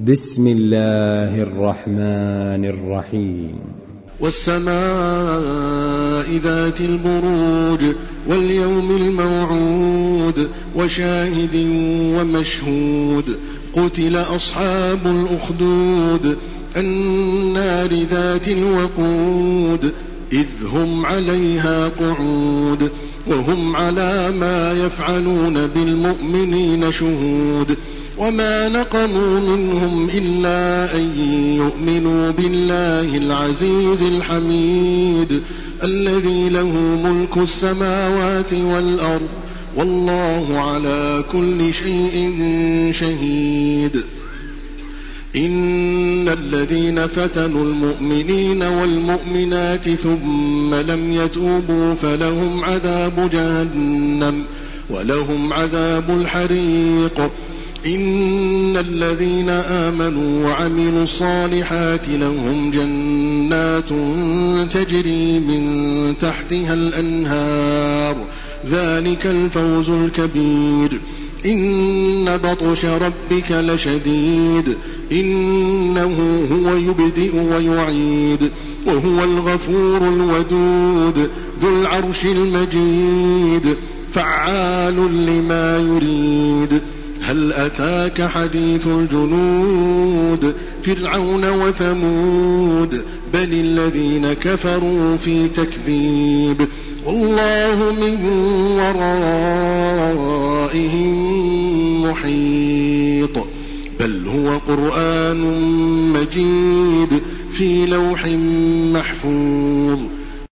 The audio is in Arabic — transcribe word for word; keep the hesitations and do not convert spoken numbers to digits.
بسم الله الرحمن الرحيم. والسماء ذات البروج واليوم الموعود وشاهد ومشهود قتل أصحاب الأخدود النار ذات الوقود إذ هم عليها قعود وهم على ما يفعلون بالمؤمنين شهود وما نقموا منهم إلا أن يؤمنوا بالله العزيز الحميد الذي له ملك السماوات والأرض والله على كل شيء شهيد. إن الذين فتنوا المؤمنين والمؤمنات ثم لم يتوبوا فلهم عذاب جهنم ولهم عذاب الحريق. إن الذين آمنوا وعملوا الصالحات لهم جنات تجري من تحتها الأنهار ذلك الفوز الكبير. إن بطش ربك لشديد إنه هو يبدئ ويعيد وهو الغفور الودود ذو العرش المجيد فعال لما يريد. هل أتاك حديث الجنود فرعون وثمود بل الذين كفروا في تكذيب والله من ورائهم محيط بل هو قرآن مجيد في لوح محفوظ